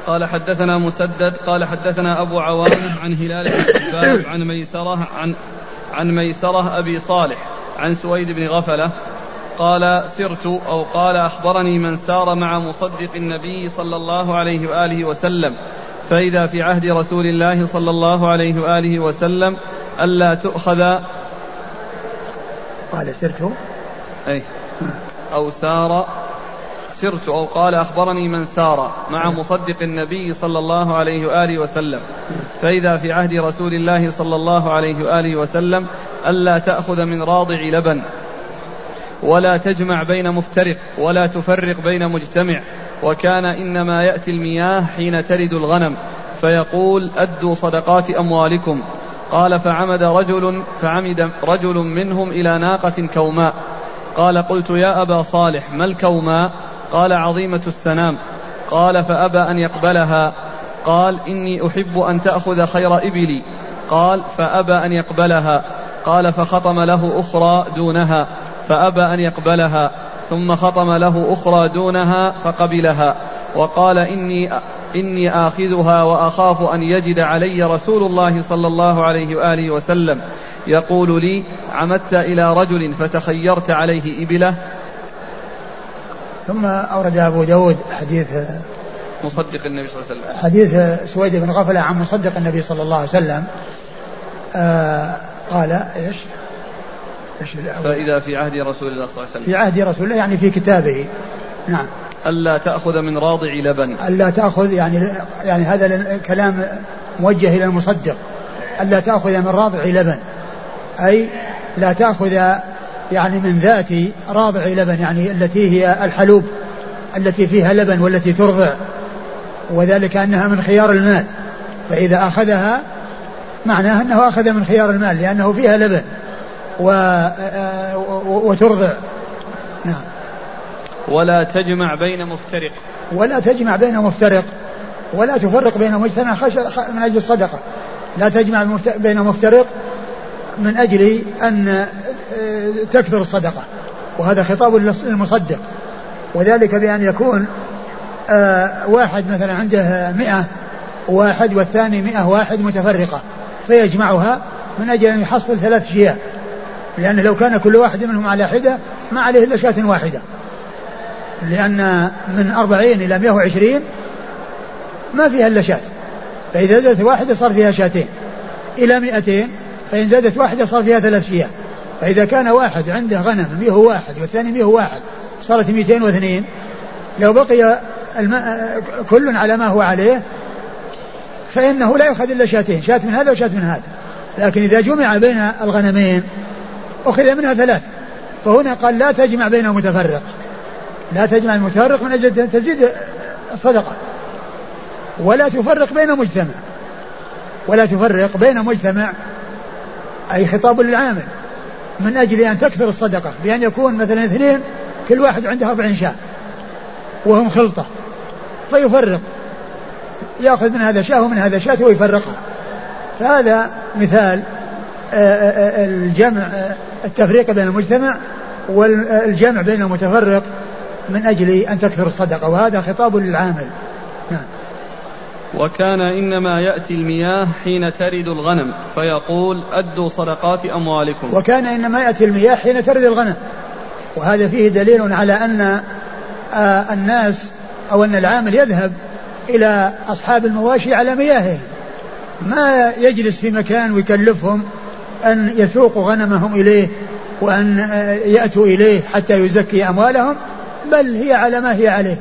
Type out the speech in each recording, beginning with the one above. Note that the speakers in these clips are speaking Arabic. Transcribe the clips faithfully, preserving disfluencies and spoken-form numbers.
قال حدثنا مسدد قال حدثنا أبو عوانة عن هلال بن حباب عن ميسرة عن, عن ميسرة أبي صالح عن سويد بن غفلة قال سرت أو قال أخبرني من سار مع مصدق النبي صلى الله عليه وآله وسلم فإذا في عهد رسول الله صلى الله عليه وآله وسلم ألا تؤخذ. قال سرت أي أو سار سرت أو قال أخبرني من سار مع مصدق النبي صلى الله عليه وآله وسلم فإذا في عهد رسول الله صلى الله عليه وآله وسلم ألا تأخذ من راضع لبن ولا تجمع بين مفترق ولا تفرق بين مجتمع وكان إنما يأتي المياه حين ترد الغنم فيقول أدوا صدقات أموالكم. قال فعمد رجل فعمد رجل منهم إلى ناقة كوماء قال قلت يا أبا صالح ما الكوماء؟ قال عظيمة السنام. قال فأبى أن يقبلها. قال إني أحب أن تأخذ خير إبلي. قال فأبى أن يقبلها. قال فخطم له أخرى دونها فأبى أن يقبلها ثم خطم له أخرى دونها فقبلها وقال إني, إني آخذها وأخاف أن يجد علي رسول الله صلى الله عليه وآله وسلم يقول لي عمدت إلى رجل فتخيرت عليه إبله. ثم أورد أبو داود حديث مصدق النبي صلى الله عليه وسلم حديث سويد بن غفلة عن مصدق النبي صلى الله عليه وسلم آه قال إيش فإذا في عهد رسول الله صلى الله عليه وسلم في عهد رسول الله يعني في كتابه. نعم. ألا تأخذ من راضع لبن ألا تأخذ يعني يعني هذا الكلام موجه إلى المصدق ألا تأخذ من راضع لبن أي لا تأخذ يعني من ذات راضع لبن يعني التي هي الحلوب التي فيها لبن والتي ترضع وذلك أنها من خيار المال فإذا أخذها معناه أنه أخذ من خيار المال لأنه فيها لبن وترضع. نعم. ولا تجمع بين مفترق ولا تجمع بين مفترق ولا تفرق بين مجتمع من أجل الصدقة لا تجمع بين مفترق من أجل أن تكثر الصدقة وهذا خطاب للمصدق وذلك بأن يكون واحد مثلا عنده مئة واحد والثاني مئة واحد متفرقة فيجمعها من أجل أن يحصل ثلاث شياه لأن لو كان كل واحد منهم على حدة ما عليه إلا شاة واحدة لأن من أربعين إلى مئة وعشرين ما فيها إلا شاة فإذا زادت واحدة صار فيها شاتين إلى مئتين فإن زادت واحدة صار فيها ثلاث شياه فإذا كان واحد عنده غنم مئة واحد والثاني مئة واحد صارت مئتين واثنين لو بقي الماء كل على ما هو عليه فإنه لا يأخذ إلا شاتين شاة من هذا وشاة من هذا لكن إذا جمع بين الغنمين أخذ منها ثلاث فهنا قال لا تجمع بين المتفرق لا تجمع المتفرق من أجل أن تزيد الصدقة ولا تفرق بين مجتمع ولا تفرق بين مجتمع أي خطاب للعامل من أجل أن تكثر الصدقة بأن يكون مثلا اثنين كل واحد عنده أربعين شاة وهم خلطة فيفرق يأخذ من هذا شاة ومن هذا شاة ويفرقها فهذا مثال الجمع التفريق بين المجتمع والجمع بين المتفرق من أجل أن تكثر الصدقة وهذا خطاب للعامل. نعم. وكان إنما يأتي المياه حين ترد الغنم فيقول أدوا صدقات أموالكم. وكان إنما يأتي المياه حين ترد الغنم وهذا فيه دليل على أن الناس أو أن العامل يذهب إلى أصحاب المواشي على مياههم ما يجلس في مكان ويكلفهم أن يسوقوا غنمهم إليه وأن يأتوا إليه حتى يزكي أموالهم بل هي على ما هي عليه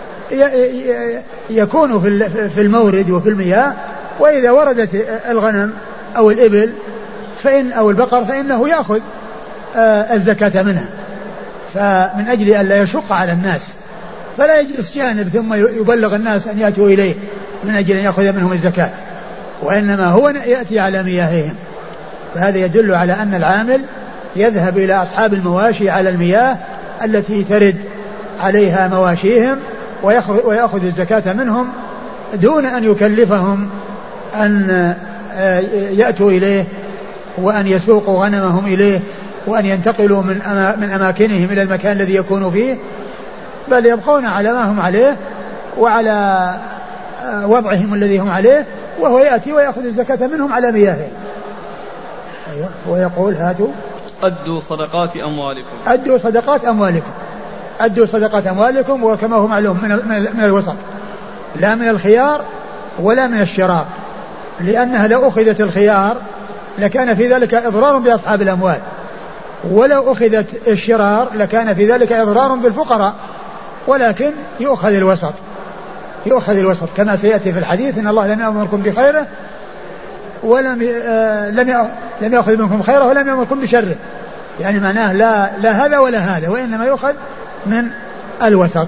يكون في المورد وفي المياه وإذا وردت الغنم أو الإبل فإن أو البقر فإنه يأخذ الزكاة منها فمن أجل أن لا يشق على الناس فلا يجلس جانب ثم يبلغ الناس أن يأتوا إليه من أجل أن يأخذ منهم الزكاة وإنما هو يأتي على مياههم فهذا يدل على أن العامل يذهب إلى أصحاب المواشي على المياه التي ترد عليها مواشيهم ويأخذ الزكاة منهم دون أن يكلفهم أن يأتوا إليه وأن يسوقوا غنمهم إليه وأن ينتقلوا من من أماكنهم إلى المكان الذي يكون فيه بل يبقون على ما هم عليه وعلى وضعهم الذي هم عليه، وهو يأتي ويأخذ الزكاة منهم على مياههم. أيوة. ويقول هاتوا أدوا صدقات أموالكم أدوا صدقات أموالكم أدوا صدقات أموالكم وكما هو معلوم من, من الوسط، لا من الخيار ولا من الشرار، لأنها لو أخذت الخيار لكان في ذلك إضرار بأصحاب الأموال، ولو أخذت الشرار لكان في ذلك إضرار بالفقراء، ولكن يؤخذ الوسط يؤخذ الوسط كما سيأتي في الحديث إن الله لم يأمركم بخيره ولم آه لم لم يأخذ منكم خيره ولم يأمركم بشره، يعني معناه لا, لا هذا ولا هذا، وإنما يؤخذ من الوسط.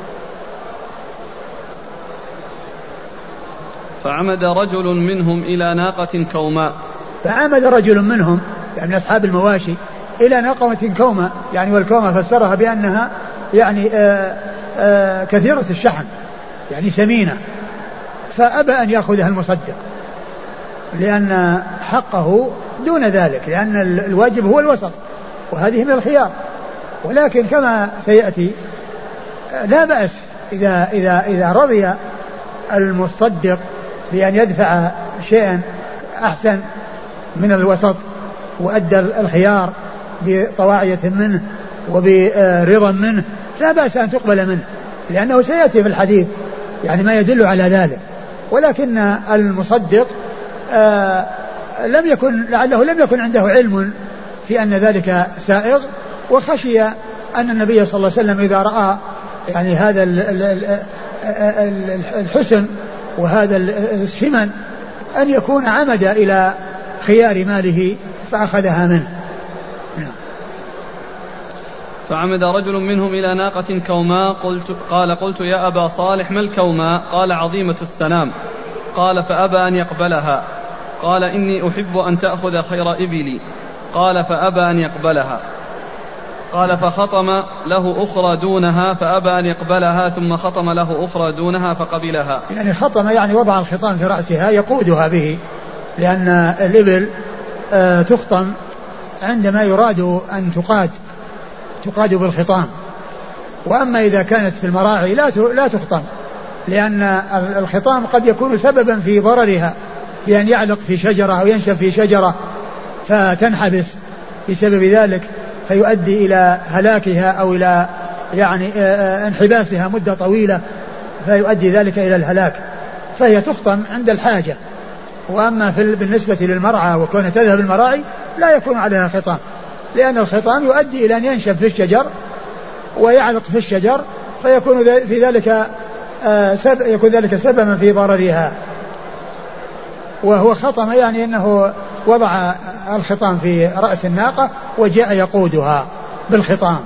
فعمد رجل منهم إلى ناقة كوماء فعمد رجل منهم يعني من أصحاب المواشي إلى ناقة كوماء، يعني والكومة فسرها بأنها يعني آآ آآ كثيرة الشحم يعني سمينة، فأبى أن يأخذها المصدق لأن حقه دون ذلك، لأن الواجب هو الوسط وهذه من الخيار، ولكن كما سيأتي لا بأس إذا, إذا, إذا رضي المصدق بأن يدفع شيئا أحسن من الوسط وأدى الخيار بطواعية منه وبرضا منه، لا بأس أن تقبل منه، لأنه سيأتي في الحديث يعني ما يدل على ذلك. ولكن المصدق آه لم يكن لعله لم يكن عنده علم في أن ذلك سائغ، وخشي أن النبي صلى الله عليه وسلم إذا رأى يعني هذا الحسن وهذا السمن أن يكون عمد إلى خيار ماله فأخذها منه. فعمد رجل منهم إلى ناقة كوماء قلت قال قلت يا أبا صالح ما الكوماء؟ قال عظيمة السنام. قال فأبى أن يقبلها. قال إني أحب أن تأخذ خير إبلي. قال فأبى أن يقبلها. قال فخطم له أخرى دونها فأبى أن يقبلها، ثم خطم له أخرى دونها فقبلها. يعني خطم يعني وضع الخطام في رأسها يقودها به، لأن الإبل آه تخطم عندما يراد أن تقاد تقاد بالخطام، وأما إذا كانت في المراعي لا لا تخطم، لأن الخطام قد يكون سببا في ضررها بأن يعلق في شجرة أو ينشف في شجرة فتنحبس بسبب ذلك فيؤدي إلى هلاكها أو إلى يعني انحباسها مدة طويلة فيؤدي ذلك إلى الهلاك، فهي تخطم عند الحاجة. وأما في بالنسبة للمرعى وكونها تذهب المراعي لا يكون عليها خطام، لأن الخطام يؤدي إلى أن ينشف في الشجر ويعلق في الشجر فيكون في ذلك يكون ذلك سببا في ضررها. وهو خطم يعني أنه وضع الخطام في رأس الناقة وجاء يقودها بالخطام.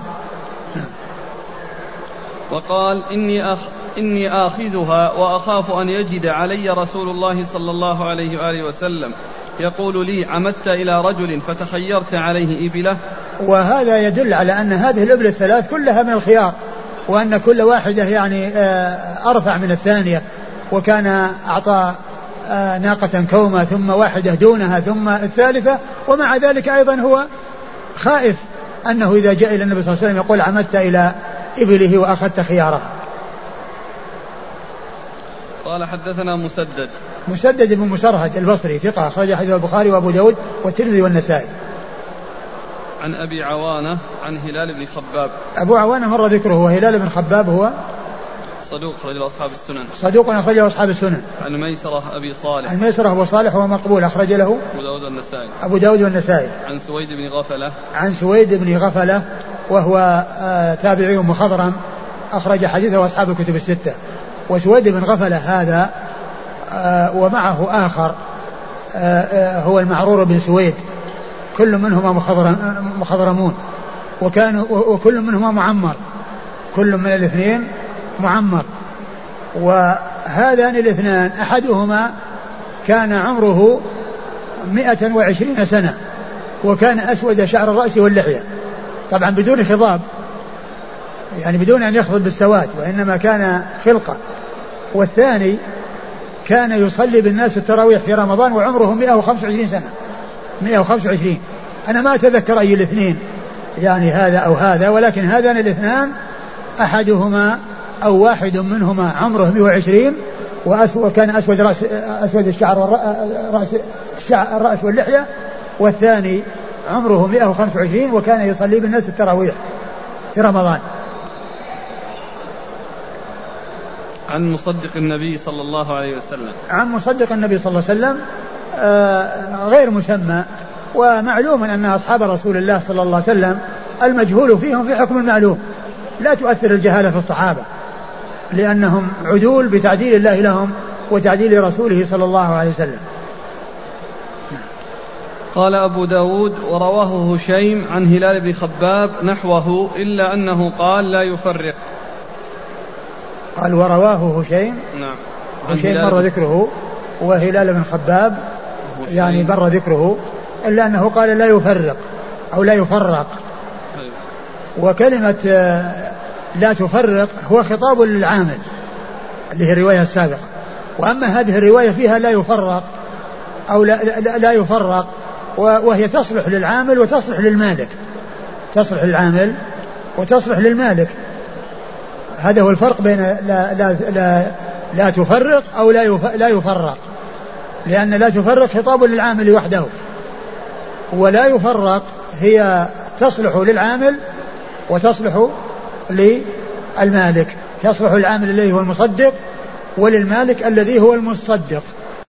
وقال إني, أخ إني آخذها وأخاف أن يجد علي رسول الله صلى الله عليه وآله وسلم يقول لي عمدت إلى رجل فتخيرت عليه إبله. وهذا يدل على أن هذه الإبل الثلاث كلها من الخيار، وأن كل واحدة يعني أرفع من الثانية، وكان أعطى ناقة كومة ثم واحدة دونها ثم الثالثة، ومع ذلك أيضا هو خائف أنه إذا جاء إلى النبي صلى الله عليه وسلم يقول عمدت إلى إبله وأخذت خيارها. قال حدثنا مسدد مسدد بن مسرهد البصري ثقة أخرج حديث البخاري وأبو داود والترمذي والنسائي. عن أبي عوانة عن هلال بن خباب. أبو عوانة مر ذكره، وهلال بن خباب هو صدوق أخرجه أصحاب السنن. صدوق أخرجه أصحاب السنن. عن ميسرة أبي صالح. عن ميسرة أبو صالح وهو مقبول أخرج له أبو داود والنسائي. أبو داود والنسائي. عن سويد بن غفلة. عن سويد بن غفلة وهو آه تابعي مخضرم أخرج حديثه أصحاب الكتب الستة. وسويد بن غفلة هذا آه ومعه آخر آه آه هو المعرور بن سويد، كل منهما مخضرمون، وكانوا وكل منهما معمر، كل من الاثنين معمر. وهذان الاثنان أحدهما كان عمره مئة وعشرين سنة، وكان أسود شعر الرأس واللحية، طبعا بدون خضاب، يعني بدون أن يخضب بالسواد، وإنما كان خلقة. والثاني كان يصلي بالناس التراويح في رمضان وعمره مئة وخمسة وعشرين سنة، مئة وخمسة وعشرين. أنا ما أتذكر أي الاثنين يعني هذا أو هذا، ولكن هذان الاثنان أحدهما أو واحد منهما عمره مئة وعشرين وكان أسود رأس أسود الشعر والرأس الشعر الرأس واللحية، والثاني عمره مئة وخمسة وعشرين وكان يصلي بالناس التراويح في رمضان. عن مصدق النبي صلى الله عليه وسلم. عن مصدق النبي صلى الله عليه وسلم غير مسمى، ومعلوم أن أصحاب رسول الله صلى الله عليه وسلم المجهول فيهم في حكم المعلوم، لا تؤثر الجهالة في الصحابة لأنهم عدول بتعديل الله لهم وتعديل رسوله صلى الله عليه وسلم. قال أبو داود ورواه هشيم عن هلال بن خباب نحوه إلا أنه قال لا يفرق. قال ورواه هشيم. نعم. هشيم مر ذكره وهلال بن خباب يعني مر ذكره إلا أنه قال لا يفرق أو لا يفرق. وكلمة لا تفرق هو خطاب للعامل اللي هي الرواية السابقة، وأما هذه الرواية فيها لا يفرق أو لا, لا, لا يفرق، وهي تصلح للعامل وتصلح للمالك، تصلح للعامل وتصلح للمالك. هذا هو الفرق بين لا, لا, لا, لا تفرق أو لا, لا يفرق، لأن لا تفرق خطاب للعامل وحده، ولا يفرق هي تصلح للعامل وتصلح للمالك، تصلح للعامل الذي هو المصدق وللمالك الذي هو المصدق.